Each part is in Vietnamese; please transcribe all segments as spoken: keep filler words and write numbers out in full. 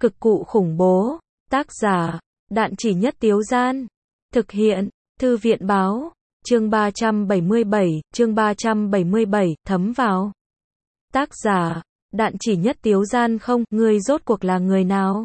Cực cụ khủng bố. Tác giả, Đạn Chỉ Nhất Tiếu Gian. Thực hiện, Thư viện Báo. Chương ba trăm bảy mươi bảy, chương ba trăm bảy mươi bảy, thấm vào. Tác giả, Đạn Chỉ Nhất Tiếu Gian. Không, ngươi rốt cuộc là người nào?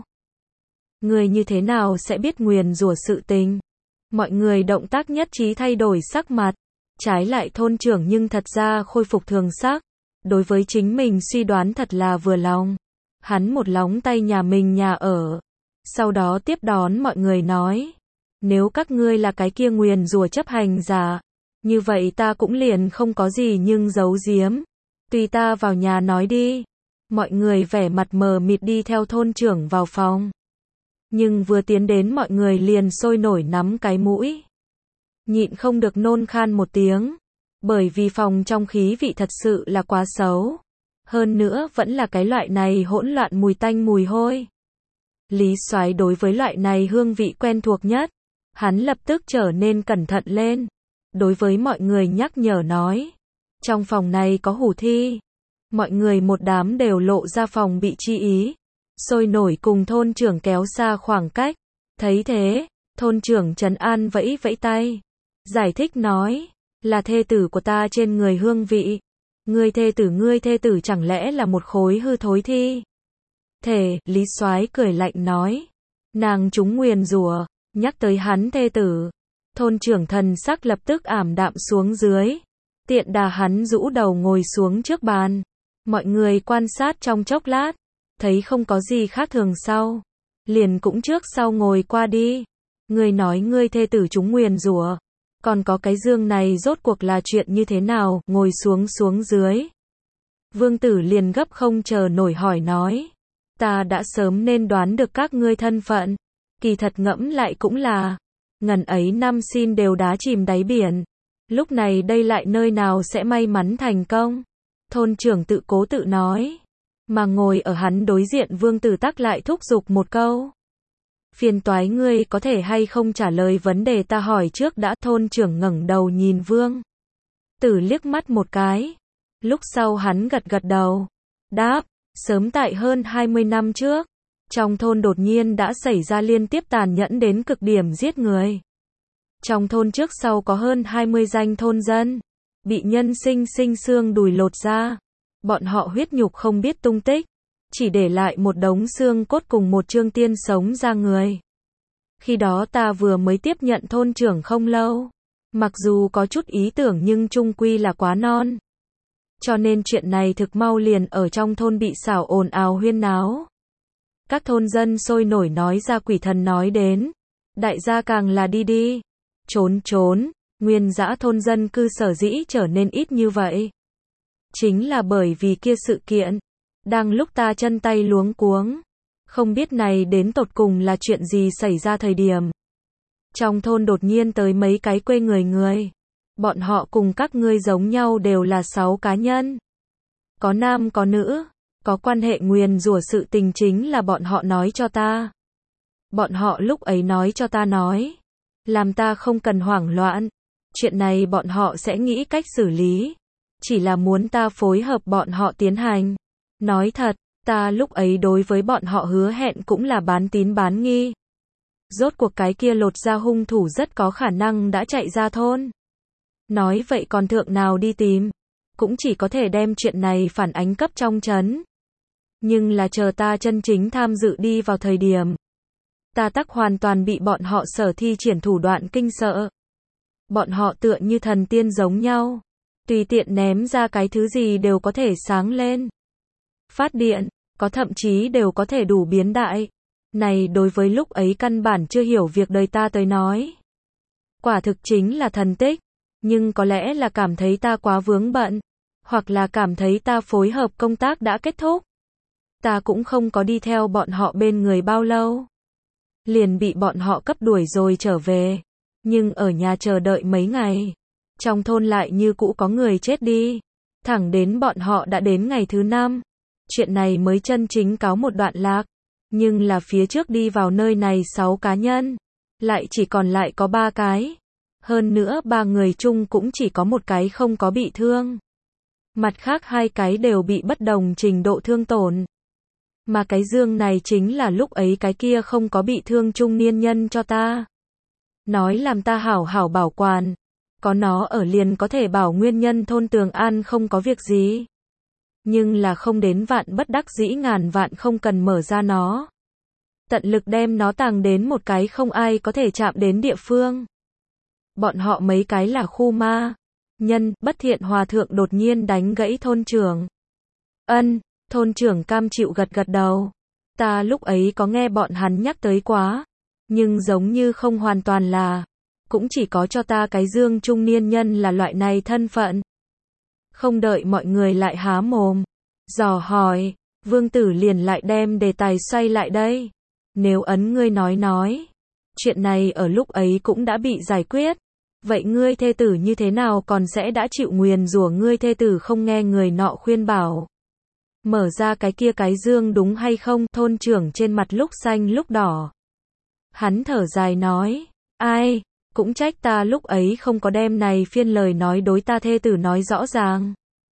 Ngươi như thế nào sẽ biết nguyền rủa sự tình? Mọi người động tác nhất trí thay đổi sắc mặt. Trái lại thôn trưởng nhưng thật ra khôi phục thường sắc. Đối với chính mình suy đoán thật là vừa lòng. Hắn một lóng tay nhà mình nhà ở. Sau đó tiếp đón mọi người nói. Nếu các ngươi là cái kia nguyền rủa chấp hành giả, như vậy ta cũng liền không có gì nhưng giấu giếm. Tùy ta vào nhà nói đi. Mọi người vẻ mặt mờ mịt đi theo thôn trưởng vào phòng. Nhưng vừa tiến đến mọi người liền sôi nổi nắm cái mũi. Nhịn không được nôn khan một tiếng. Bởi vì phòng trong khí vị thật sự là quá xấu. Hơn nữa vẫn là cái loại này hỗn loạn mùi tanh mùi hôi. Lý Soái đối với loại này hương vị quen thuộc nhất. Hắn lập tức trở nên cẩn thận lên. Đối với mọi người nhắc nhở nói. Trong phòng này có hủ thi. Mọi người một đám đều lộ ra phòng bị chi ý. Sôi nổi cùng thôn trưởng kéo xa khoảng cách. Thấy thế, thôn trưởng trấn an vẫy vẫy tay. Giải thích nói. Là thê tử của ta trên người hương vị. Ngươi thê tử ngươi thê tử chẳng lẽ là một khối hư thối thi? Thể, Lý Soái cười lạnh nói. Nàng chúng nguyền rủa. Nhắc tới hắn thê tử. Thôn trưởng thần sắc lập tức ảm đạm xuống dưới. Tiện đà hắn rũ đầu ngồi xuống trước bàn. Mọi người quan sát trong chốc lát. Thấy không có gì khác thường sau. Liền cũng trước sau ngồi qua đi. Ngươi nói ngươi thê tử chúng nguyền rủa. Còn có cái dương này rốt cuộc là chuyện như thế nào, ngồi xuống xuống dưới. Vương Tử liền gấp không chờ nổi hỏi nói. Ta đã sớm nên đoán được các ngươi thân phận. Kỳ thật ngẫm lại cũng là. Ngần ấy năm xin đều đá chìm đáy biển. Lúc này đây lại nơi nào sẽ may mắn thành công. Thôn trưởng tự cố tự nói. Mà ngồi ở hắn đối diện Vương Tử tắc lại thúc giục một câu. Phiền toái ngươi có thể hay không trả lời vấn đề ta hỏi trước đã. Thôn trưởng ngẩng đầu nhìn Vương Tử liếc mắt một cái. Lúc sau hắn gật gật đầu. Đáp, sớm tại hơn hai mươi năm trước. Trong thôn đột nhiên đã xảy ra liên tiếp tàn nhẫn đến cực điểm giết người. Trong thôn trước sau có hơn hai mươi danh thôn dân. Bị nhân sinh sinh xương đùi lột ra. Bọn họ huyết nhục không biết tung tích. Chỉ để lại một đống xương cốt cùng một trương tiên sống ra người. Khi đó ta vừa mới tiếp nhận thôn trưởng không lâu. Mặc dù có chút ý tưởng nhưng chung quy là quá non. Cho nên chuyện này thực mau liền ở trong thôn bị xảo ồn ào huyên náo. Các thôn dân sôi nổi nói ra quỷ thần nói đến. Đại gia càng là đi đi. Trốn trốn. Nguyên dã thôn dân cư sở dĩ trở nên ít như vậy. Chính là bởi vì kia sự kiện. Đang lúc ta chân tay luống cuống. Không biết này đến tột cùng là chuyện gì xảy ra thời điểm. Trong thôn đột nhiên tới mấy cái quê người người. Bọn họ cùng các ngươi giống nhau đều là sáu cá nhân. Có nam có nữ. Có quan hệ nguyền rủa sự tình chính là bọn họ nói cho ta. Bọn họ lúc ấy nói cho ta nói. Làm ta không cần hoảng loạn. Chuyện này bọn họ sẽ nghĩ cách xử lý. Chỉ là muốn ta phối hợp bọn họ tiến hành. Nói thật, ta lúc ấy đối với bọn họ hứa hẹn cũng là bán tín bán nghi. Rốt cuộc cái kia lột ra hung thủ rất có khả năng đã chạy ra thôn. Nói vậy còn thượng nào đi tìm. Cũng chỉ có thể đem chuyện này phản ánh cấp trong trấn. Nhưng là chờ ta chân chính tham dự đi vào thời điểm. Ta tắc hoàn toàn bị bọn họ sở thi triển thủ đoạn kinh sợ. Bọn họ tựa như thần tiên giống nhau. Tùy tiện ném ra cái thứ gì đều có thể sáng lên. Phát điện, có thậm chí đều có thể đủ biến đại. Này đối với lúc ấy căn bản chưa hiểu việc đời ta tới nói. Quả thực chính là thần tích. Nhưng có lẽ là cảm thấy ta quá vướng bận. Hoặc là cảm thấy ta phối hợp công tác đã kết thúc. Ta cũng không có đi theo bọn họ bên người bao lâu. Liền bị bọn họ cấp đuổi rồi trở về. Nhưng ở nhà chờ đợi mấy ngày. Trong thôn lại như cũ có người chết đi. Thẳng đến bọn họ đã đến ngày thứ năm. Chuyện này mới chân chính cáo một đoạn lạc. Nhưng là phía trước đi vào nơi này sáu cá nhân. Lại chỉ còn lại có ba cái. Hơn nữa ba người chung cũng chỉ có một cái không có bị thương. Mặt khác hai cái đều bị bất đồng trình độ thương tổn. Mà cái dương này chính là lúc ấy cái kia không có bị thương trung niên nhân cho ta. Nói làm ta hảo hảo bảo quản. Có nó ở liền có thể bảo nguyên nhân thôn Tường An không có việc gì. Nhưng là không đến vạn bất đắc dĩ ngàn vạn không cần mở ra nó. Tận lực đem nó tàng đến một cái không ai có thể chạm đến địa phương. Bọn họ mấy cái là khu ma. Nhân, bất thiện hòa thượng đột nhiên đánh gãy thôn trưởng. Ân, thôn trưởng cam chịu gật gật đầu. Ta lúc ấy có nghe bọn hắn nhắc tới quá. Nhưng giống như không hoàn toàn là. Cũng chỉ có cho ta cái dương trung niên nhân là loại này thân phận. Không đợi mọi người lại há mồm. Dò hỏi, vương tử liền lại đem đề tài xoay lại đây. Nếu ấn ngươi nói nói. Chuyện này ở lúc ấy cũng đã bị giải quyết. Vậy ngươi thê tử như thế nào còn sẽ đã chịu nguyền rủa ngươi thê tử không nghe người nọ khuyên bảo. Mở ra cái kia cái dương đúng hay không? Thôn trưởng trên mặt lúc xanh lúc đỏ. Hắn thở dài nói. Ai, cũng trách ta lúc ấy không có đem này phiên lời nói đối ta thê tử nói rõ ràng.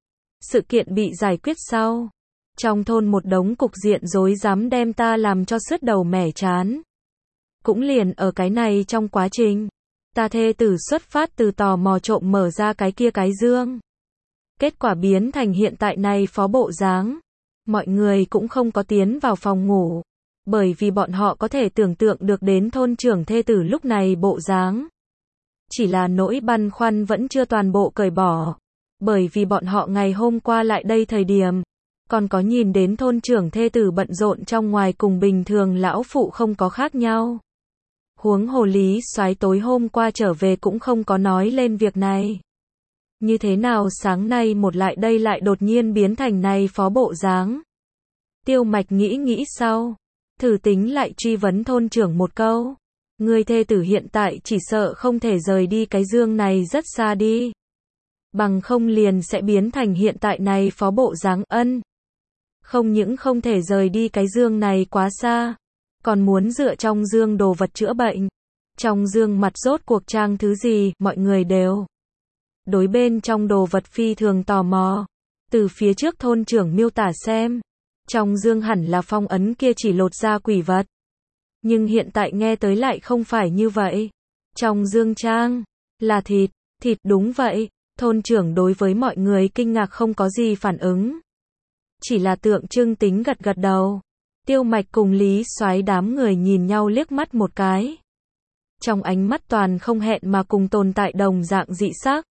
Sự kiện bị giải quyết sau. Trong thôn một đống cục diện rối rắm đem ta làm cho sứt đầu mẻ chán. Cũng liền ở cái này trong quá trình. Ta thê tử xuất phát từ tò mò trộm mở ra cái kia cái dương. Kết quả biến thành hiện tại này phó bộ dáng. Mọi người cũng không có tiến vào phòng ngủ. Bởi vì bọn họ có thể tưởng tượng được đến thôn trưởng thê tử lúc này bộ dáng. Chỉ là nỗi băn khoăn vẫn chưa toàn bộ cởi bỏ. Bởi vì bọn họ ngày hôm qua lại đây thời điểm. Còn có nhìn đến thôn trưởng thê tử bận rộn trong ngoài cùng bình thường lão phụ không có khác nhau. Huống hồ Lý Soái tối hôm qua trở về cũng không có nói lên việc này. Như thế nào sáng nay một lại đây lại đột nhiên biến thành này phó bộ dáng. Tiêu Mạch nghĩ nghĩ sau. Thử tính lại truy vấn thôn trưởng một câu. Người thê tử hiện tại chỉ sợ không thể rời đi cái dương này rất xa đi. Bằng không liền sẽ biến thành hiện tại này phó bộ dáng. Ân. Không những không thể rời đi cái dương này quá xa. Còn muốn dựa trong dương đồ vật chữa bệnh. Trong dương mặt rốt cuộc trang thứ gì, mọi người đều. Đối bên trong đồ vật phi thường tò mò. Từ phía trước thôn trưởng miêu tả xem. Trong dương hẳn là phong ấn kia chỉ lột ra quỷ vật. Nhưng hiện tại nghe tới lại không phải như vậy. Trong dương trang, là thịt, thịt đúng vậy. Thôn trưởng đối với mọi người kinh ngạc không có gì phản ứng. Chỉ là tượng trưng tính gật gật đầu. Tiêu Mạch cùng Lý Soái đám người nhìn nhau liếc mắt một cái. Trong ánh mắt toàn không hẹn mà cùng tồn tại đồng dạng dị sắc.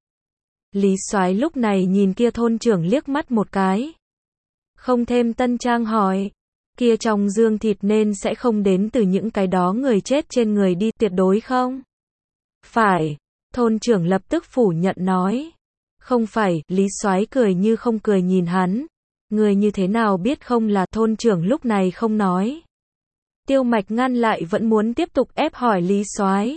Lý Soái lúc này nhìn kia thôn trưởng liếc mắt một cái. Không thêm tân trang hỏi. Kia trong dương thịt nên sẽ không đến từ những cái đó người chết trên người đi tuyệt đối không? Phải. Thôn trưởng lập tức phủ nhận nói. Không phải, Lý Soái cười như không cười nhìn hắn. Người như thế nào biết không là thôn trưởng lúc này không nói. Tiêu Mạch ngăn lại vẫn muốn tiếp tục ép hỏi Lý Soái.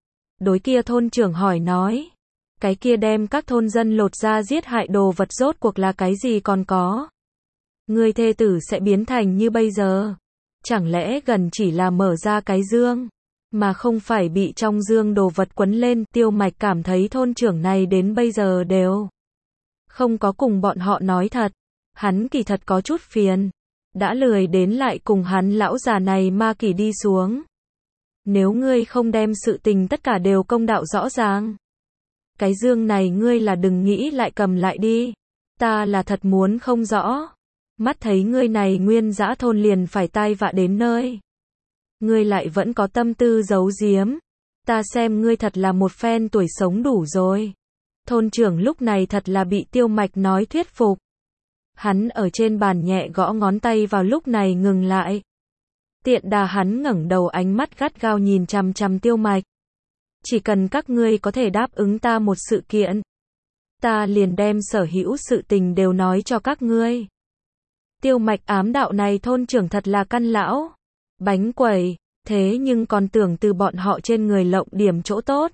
Đối kia thôn trưởng hỏi nói. Cái kia đem các thôn dân lột ra giết hại đồ vật rốt cuộc là cái gì còn có. Người thê tử sẽ biến thành như bây giờ. Chẳng lẽ gần chỉ là mở ra cái dương. Mà không phải bị trong dương đồ vật quấn lên. Tiêu Mạch cảm thấy thôn trưởng này đến bây giờ đều. Không có cùng bọn họ nói thật. Hắn kỳ thật có chút phiền. Đã lười đến lại cùng hắn lão già này ma kỳ đi xuống. Nếu ngươi không đem sự tình tất cả đều công đạo rõ ràng. Cái dương này ngươi là đừng nghĩ lại cầm lại đi. Ta là thật muốn không rõ. Mắt thấy ngươi này nguyên dã thôn liền phải tai vạ đến nơi. Ngươi lại vẫn có tâm tư giấu giếm. Ta xem ngươi thật là một phen tuổi sống đủ rồi. Thôn trưởng lúc này thật là bị Tiêu Mạch nói thuyết phục. Hắn ở trên bàn nhẹ gõ ngón tay vào lúc này ngừng lại. Tiện đà hắn ngẩng đầu ánh mắt gắt gao nhìn chằm chằm Tiêu Mạch. Chỉ cần các ngươi có thể đáp ứng ta một sự kiện. Ta liền đem sở hữu sự tình đều nói cho các ngươi. Tiêu Mạch ám đạo này thôn trưởng thật là căn lão. Bánh quẩy, thế nhưng còn tưởng từ bọn họ trên người lộng điểm chỗ tốt.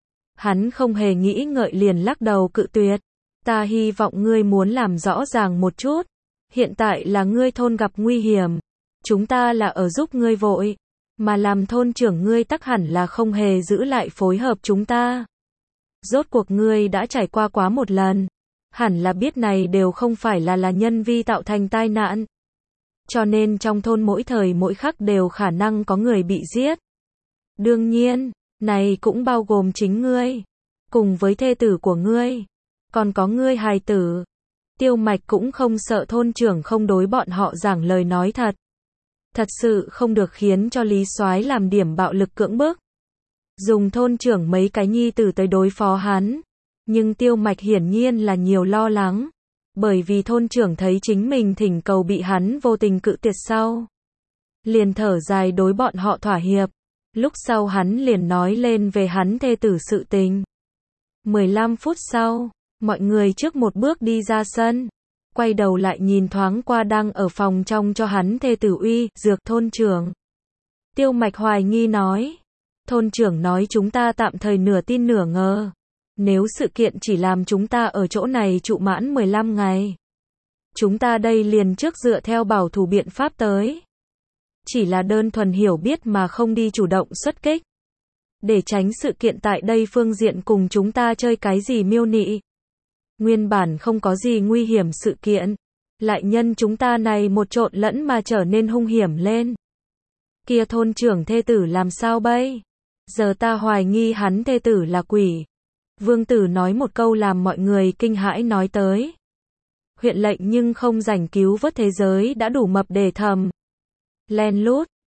Hắn không hề nghĩ ngợi liền lắc đầu cự tuyệt. Ta hy vọng ngươi muốn làm rõ ràng một chút. Hiện tại là ngươi thôn gặp nguy hiểm. Chúng ta là ở giúp ngươi vội. Mà làm thôn trưởng ngươi tắc hẳn là không hề giữ lại phối hợp chúng ta. Rốt cuộc ngươi đã trải qua quá một lần. Hẳn là biết này đều không phải là là nhân vi tạo thành tai nạn. cho nên trong thôn mỗi thời mỗi khắc đều khả năng có người bị giết. Đương nhiên, này cũng bao gồm chính ngươi, cùng với thê tử của ngươi, còn có ngươi hài tử. Tiêu Mạch cũng không sợ thôn trưởng không đối bọn họ giảng lời nói thật. Thật sự không được khiến cho Lý Soái làm điểm bạo lực cưỡng bức. Dùng thôn trưởng mấy cái nhi tử tới đối phó hắn. Nhưng Tiêu Mạch hiển nhiên là nhiều lo lắng. Bởi vì thôn trưởng thấy chính mình thỉnh cầu bị hắn vô tình cự tuyệt sau. Liền thở dài đối bọn họ thỏa hiệp. Lúc sau hắn liền nói lên về hắn thê tử sự tình. mười lăm phút sau, mọi người trước một bước đi ra sân. Quay đầu lại nhìn thoáng qua đang ở phòng trong cho hắn thê tử uy, dược thôn trưởng. Tiêu Mạch hoài nghi nói. Thôn trưởng nói chúng ta tạm thời nửa tin nửa ngờ. Nếu sự kiện chỉ làm chúng ta ở chỗ này trụ mãn mười lăm ngày. Chúng ta đây liền trước dựa theo bảo thủ biện pháp tới. Chỉ là đơn thuần hiểu biết mà không đi chủ động xuất kích. Để tránh sự kiện tại đây phương diện cùng chúng ta chơi cái gì miêu nị. Nguyên bản không có gì nguy hiểm sự kiện. Lại nhân chúng ta này một trộn lẫn mà trở nên hung hiểm lên. Kia thôn trưởng thê tử làm sao bây? Giờ ta hoài nghi hắn thê tử là quỷ. Vương Tử nói một câu làm mọi người kinh hãi nói tới. Huyện lệnh nhưng không rảnh cứu vớt thế giới đã đủ mập để thầm. Len lút,